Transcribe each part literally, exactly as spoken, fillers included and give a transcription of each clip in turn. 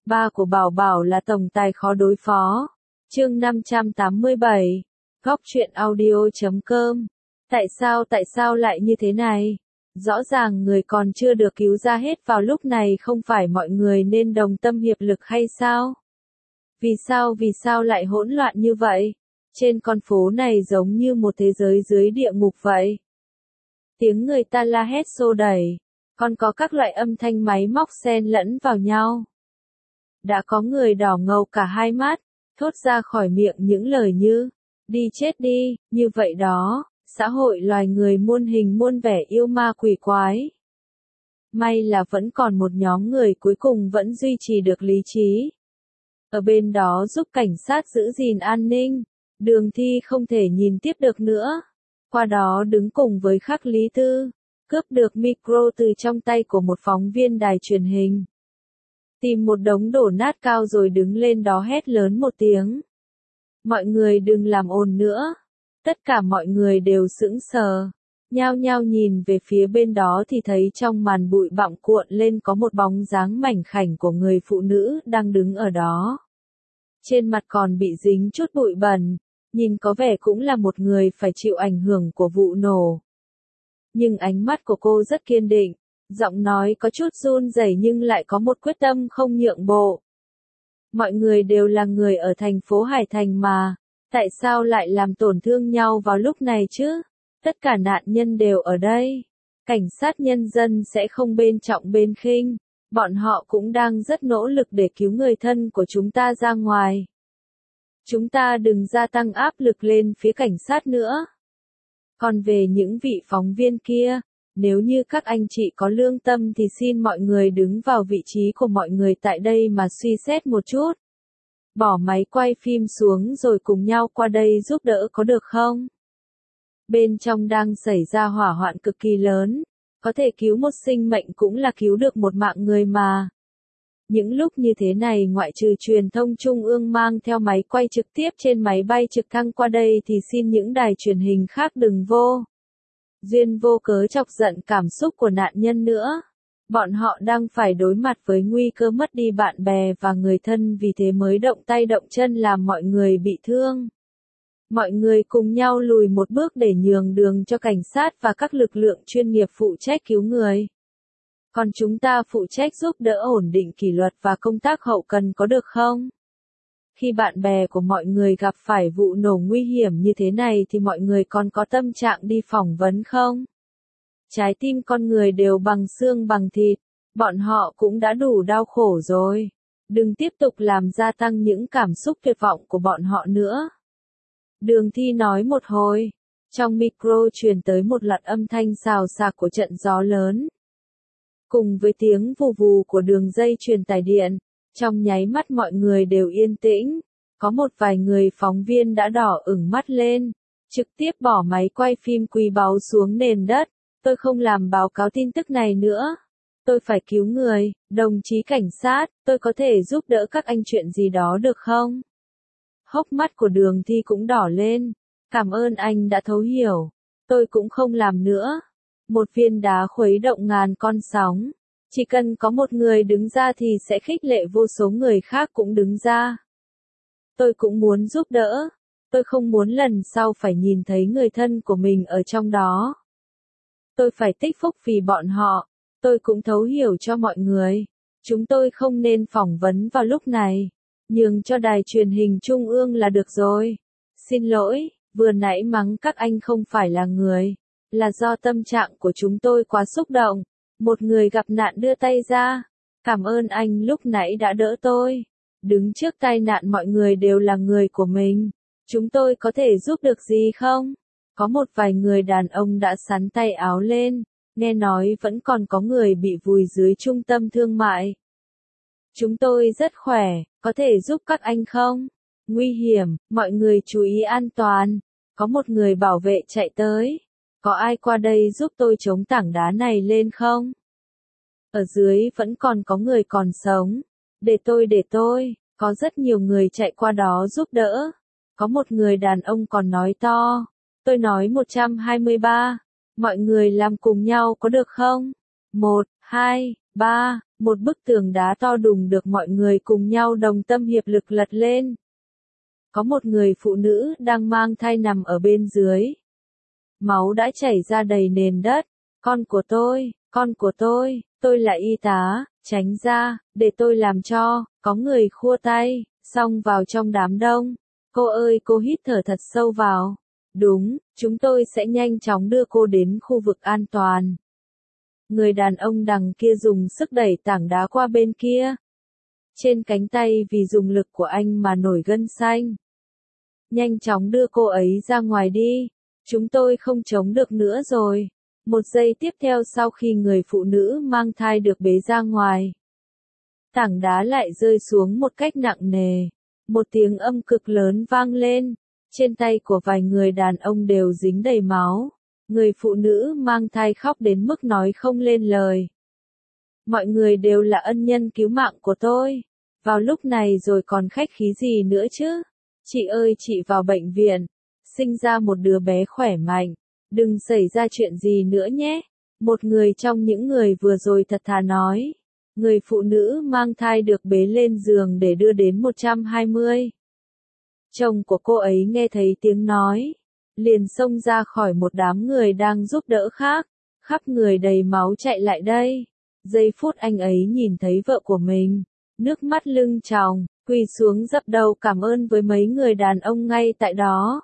Ba của Bảo Bảo là tổng tài khó đối phó. Chương năm trăm tám mươi bảy. Góc truyện audio chấm com. Tại sao tại sao lại như thế này? Rõ ràng người còn chưa được cứu ra hết vào lúc này, không phải mọi người nên đồng tâm hiệp lực hay sao? Vì sao vì sao lại hỗn loạn như vậy? Trên con phố này giống như một thế giới dưới địa ngục vậy. Tiếng người ta la hét xô đẩy, còn có các loại âm thanh máy móc xen lẫn vào nhau. Đã có người đỏ ngầu cả hai mắt, thốt ra khỏi miệng những lời như, đi chết đi, như vậy đó, xã hội loài người muôn hình muôn vẻ yêu ma quỷ quái. May là vẫn còn một nhóm người cuối cùng vẫn duy trì được lý trí. Ở bên đó giúp cảnh sát giữ gìn an ninh, Đường Thi không thể nhìn tiếp được nữa. Qua đó đứng cùng với Khắc Lý Tư, cướp được micro từ trong tay của một phóng viên đài truyền hình. Tìm một đống đổ nát cao rồi đứng lên đó hét lớn một tiếng. Mọi người đừng làm ồn nữa. Tất cả mọi người đều sững sờ, nhao nhao nhìn về phía bên đó thì thấy trong màn bụi bặm cuộn lên có một bóng dáng mảnh khảnh của người phụ nữ đang đứng ở đó. Trên mặt còn bị dính chút bụi bẩn, nhìn có vẻ cũng là một người phải chịu ảnh hưởng của vụ nổ. Nhưng ánh mắt của cô rất kiên định, giọng nói có chút run rẩy nhưng lại có một quyết tâm không nhượng bộ. Mọi người đều là người ở thành phố Hải Thành mà, tại sao lại làm tổn thương nhau vào lúc này chứ? Tất cả nạn nhân đều ở đây. Cảnh sát nhân dân sẽ không bên trọng bên khinh, bọn họ cũng đang rất nỗ lực để cứu người thân của chúng ta ra ngoài. Chúng ta đừng gia tăng áp lực lên phía cảnh sát nữa. Còn về những vị phóng viên kia, nếu như các anh chị có lương tâm thì xin mọi người đứng vào vị trí của mọi người tại đây mà suy xét một chút. Bỏ máy quay phim xuống rồi cùng nhau qua đây giúp đỡ có được không? Bên trong đang xảy ra hỏa hoạn cực kỳ lớn, có thể cứu một sinh mệnh cũng là cứu được một mạng người mà. Những lúc như thế này ngoại trừ truyền thông trung ương mang theo máy quay trực tiếp trên máy bay trực thăng qua đây thì xin những đài truyền hình khác đừng vô duyên vô cớ chọc giận cảm xúc của nạn nhân nữa. Bọn họ đang phải đối mặt với nguy cơ mất đi bạn bè và người thân, vì thế mới động tay động chân làm mọi người bị thương. Mọi người cùng nhau lùi một bước để nhường đường cho cảnh sát và các lực lượng chuyên nghiệp phụ trách cứu người. Còn chúng ta phụ trách giúp đỡ ổn định kỷ luật và công tác hậu cần có được không? Khi bạn bè của mọi người gặp phải vụ nổ nguy hiểm như thế này thì mọi người còn có tâm trạng đi phỏng vấn không? Trái tim con người đều bằng xương bằng thịt, bọn họ cũng đã đủ đau khổ rồi. Đừng tiếp tục làm gia tăng những cảm xúc tuyệt vọng của bọn họ nữa. Đường Thi nói một hồi, trong micro truyền tới một loạt âm thanh xào xạc của trận gió lớn. Cùng với tiếng vù vù của đường dây truyền tải điện, trong nháy mắt mọi người đều yên tĩnh. Có một vài người phóng viên đã đỏ ửng mắt lên, trực tiếp bỏ máy quay phim quý báu xuống nền đất. Tôi không làm báo cáo tin tức này nữa. Tôi phải cứu người, đồng chí cảnh sát, tôi có thể giúp đỡ các anh chuyện gì đó được không? Hốc mắt của Đường Thi cũng đỏ lên. Cảm ơn anh đã thấu hiểu. Tôi cũng không làm nữa. Một viên đá khuấy động ngàn con sóng. Chỉ cần có một người đứng ra thì sẽ khích lệ vô số người khác cũng đứng ra. Tôi cũng muốn giúp đỡ. Tôi không muốn lần sau phải nhìn thấy người thân của mình ở trong đó. Tôi phải tích phúc vì bọn họ. Tôi cũng thấu hiểu cho mọi người. Chúng tôi không nên phỏng vấn vào lúc này. Nhường cho đài truyền hình trung ương là được rồi. Xin lỗi, vừa nãy mắng các anh không phải là người. Là do tâm trạng của chúng tôi quá xúc động. Một người gặp nạn đưa tay ra. Cảm ơn anh lúc nãy đã đỡ tôi. Đứng trước tai nạn mọi người đều là người của mình. Chúng tôi có thể giúp được gì không? Có một vài người đàn ông đã xắn tay áo lên, nghe nói vẫn còn có người bị vùi dưới trung tâm thương mại. Chúng tôi rất khỏe, có thể giúp các anh không? Nguy hiểm, mọi người chú ý an toàn. Có một người bảo vệ chạy tới. Có ai qua đây giúp tôi chống tảng đá này lên không? Ở dưới vẫn còn có người còn sống. Để tôi để tôi, có rất nhiều người chạy qua đó giúp đỡ. Có một người đàn ông còn nói to. Tôi nói một trăm hai mươi ba. Mọi người làm cùng nhau có được không? Một, hai, ba, một bức tường đá to đùng được mọi người cùng nhau đồng tâm hiệp lực lật lên. Có một người phụ nữ đang mang thai nằm ở bên dưới. Máu đã chảy ra đầy nền đất. Con của tôi, con của tôi, tôi là y tá, tránh ra, để tôi làm cho, có người khua tay, xông vào trong đám đông. Cô ơi, cô hít thở thật sâu vào. Đúng, chúng tôi sẽ nhanh chóng đưa cô đến khu vực an toàn. Người đàn ông đằng kia dùng sức đẩy tảng đá qua bên kia. Trên cánh tay vì dùng lực của anh mà nổi gân xanh. Nhanh chóng đưa cô ấy ra ngoài đi. Chúng tôi không chống được nữa rồi. Một giây tiếp theo sau khi người phụ nữ mang thai được bế ra ngoài. Tảng đá lại rơi xuống một cách nặng nề. Một tiếng âm cực lớn vang lên. Trên tay của vài người đàn ông đều dính đầy máu. Người phụ nữ mang thai khóc đến mức nói không lên lời. Mọi người đều là ân nhân cứu mạng của tôi. Vào lúc này rồi còn khách khí gì nữa chứ? Chị ơi, chị vào bệnh viện. Sinh ra một đứa bé khỏe mạnh. Đừng xảy ra chuyện gì nữa nhé. Một người trong những người vừa rồi thật thà nói. Người phụ nữ mang thai được bế lên giường để đưa đến một trăm hai mươi. Chồng của cô ấy nghe thấy tiếng nói. Liền xông ra khỏi một đám người đang giúp đỡ khác. Khắp người đầy máu chạy lại đây. Giây phút anh ấy nhìn thấy vợ của mình. Nước mắt lưng tròng, quỳ xuống dập đầu cảm ơn với mấy người đàn ông ngay tại đó.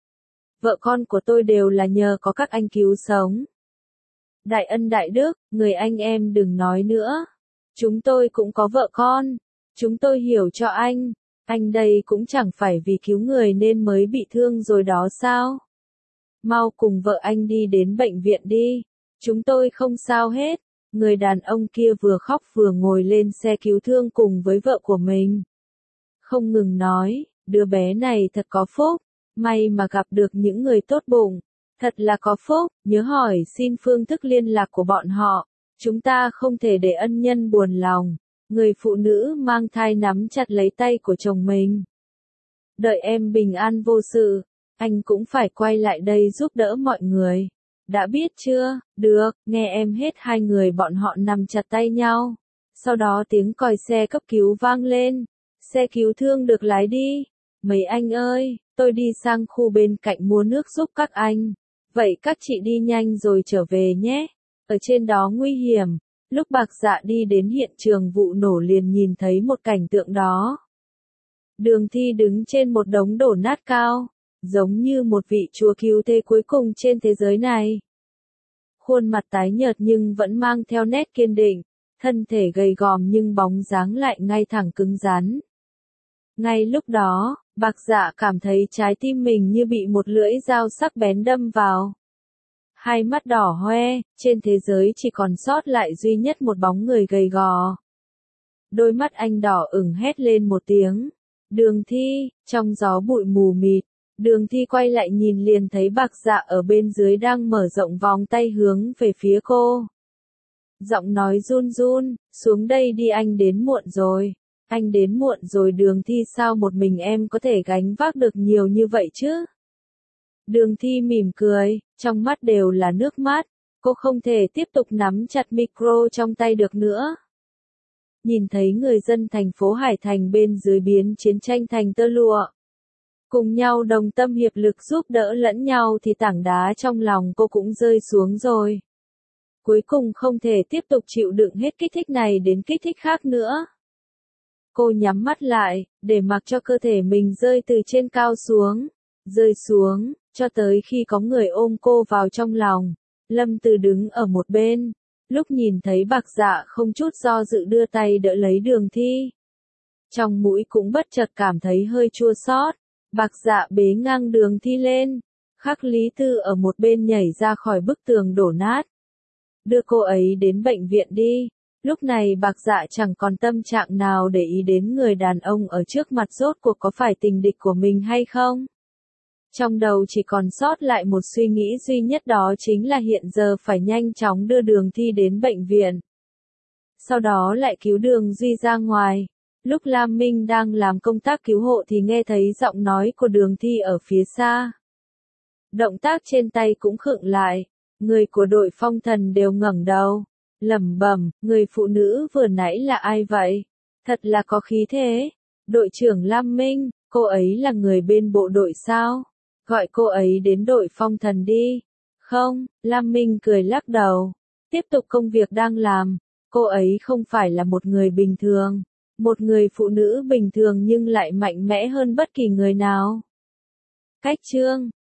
Vợ con của tôi đều là nhờ có các anh cứu sống. Đại ân đại đức, người anh em đừng nói nữa. Chúng tôi cũng có vợ con. Chúng tôi hiểu cho anh. Anh đây cũng chẳng phải vì cứu người nên mới bị thương rồi đó sao? Mau cùng vợ anh đi đến bệnh viện đi. Chúng tôi không sao hết. Người đàn ông kia vừa khóc vừa ngồi lên xe cứu thương cùng với vợ của mình. Không ngừng nói, đứa bé này thật có phúc. May mà gặp được những người tốt bụng. Thật là có phúc, nhớ hỏi xin phương thức liên lạc của bọn họ. Chúng ta không thể để ân nhân buồn lòng. Người phụ nữ mang thai nắm chặt lấy tay của chồng mình. Đợi em bình an vô sự, anh cũng phải quay lại đây giúp đỡ mọi người. Đã biết chưa? Được, nghe em hết hai người bọn họ nằm chặt tay nhau. Sau đó tiếng còi xe cấp cứu vang lên. Xe cứu thương được lái đi. Mấy anh ơi, tôi đi sang khu bên cạnh mua nước giúp các anh. Vậy các chị đi nhanh rồi trở về nhé. Ở trên đó nguy hiểm. Lúc Bạc Dạ đi đến hiện trường vụ nổ liền nhìn thấy một cảnh tượng đó. Đường Thi đứng trên một đống đổ nát cao, giống như một vị chúa cứu thế cuối cùng trên thế giới này. Khuôn mặt tái nhợt nhưng vẫn mang theo nét kiên định, thân thể gầy gòm nhưng bóng dáng lại ngay thẳng cứng rắn. Ngay lúc đó, Bạc Dạ cảm thấy trái tim mình như bị một lưỡi dao sắc bén đâm vào. Hai mắt đỏ hoe, trên thế giới chỉ còn sót lại duy nhất một bóng người gầy gò. Đôi mắt anh đỏ ửng hét lên một tiếng. Đường Thi, trong gió bụi mù mịt. Đường Thi quay lại nhìn liền thấy Bạc Dạ ở bên dưới đang mở rộng vòng tay hướng về phía cô. Giọng nói run run, xuống đây đi anh đến muộn rồi. Anh đến muộn rồi Đường Thi sao một mình em có thể gánh vác được nhiều như vậy chứ? Đường Thi mỉm cười, trong mắt đều là nước mắt, cô không thể tiếp tục nắm chặt micro trong tay được nữa. Nhìn thấy người dân thành phố Hải Thành bên dưới biến chiến tranh thành tơ lụa. Cùng nhau đồng tâm hiệp lực giúp đỡ lẫn nhau thì tảng đá trong lòng cô cũng rơi xuống rồi. Cuối cùng không thể tiếp tục chịu đựng hết kích thích này đến kích thích khác nữa. Cô nhắm mắt lại, để mặc cho cơ thể mình rơi từ trên cao xuống, rơi xuống, cho tới khi có người ôm cô vào trong lòng. Lâm Từ đứng ở một bên, lúc nhìn thấy Bạc Dạ không chút do dự đưa tay đỡ lấy Đường Thi. Trong mũi cũng bất chợt cảm thấy hơi chua xót. Bạc Dạ bế ngang Đường Thi lên, Khắc Lý Tư ở một bên nhảy ra khỏi bức tường đổ nát. Đưa cô ấy đến bệnh viện đi. Lúc này Bạc Dạ chẳng còn tâm trạng nào để ý đến người đàn ông ở trước mặt rốt cuộc có phải tình địch của mình hay không. Trong đầu chỉ còn sót lại một suy nghĩ duy nhất, đó chính là hiện giờ phải nhanh chóng đưa Đường Thi đến bệnh viện. Sau đó lại cứu Đường Duy ra ngoài. Lúc Lam Minh đang làm công tác cứu hộ thì nghe thấy giọng nói của Đường Thi ở phía xa. Động tác trên tay cũng khựng lại, người của đội phong thần đều ngẩng đầu. lẩm bẩm, người phụ nữ vừa nãy là ai vậy? Thật là có khí thế. Đội trưởng Lam Minh, cô ấy là người bên bộ đội sao? Gọi cô ấy đến đội phong thần đi. Không, Lam Minh cười lắc đầu. Tiếp tục công việc đang làm. Cô ấy không phải là một người bình thường. Một người phụ nữ bình thường nhưng lại mạnh mẽ hơn bất kỳ người nào. Cách chương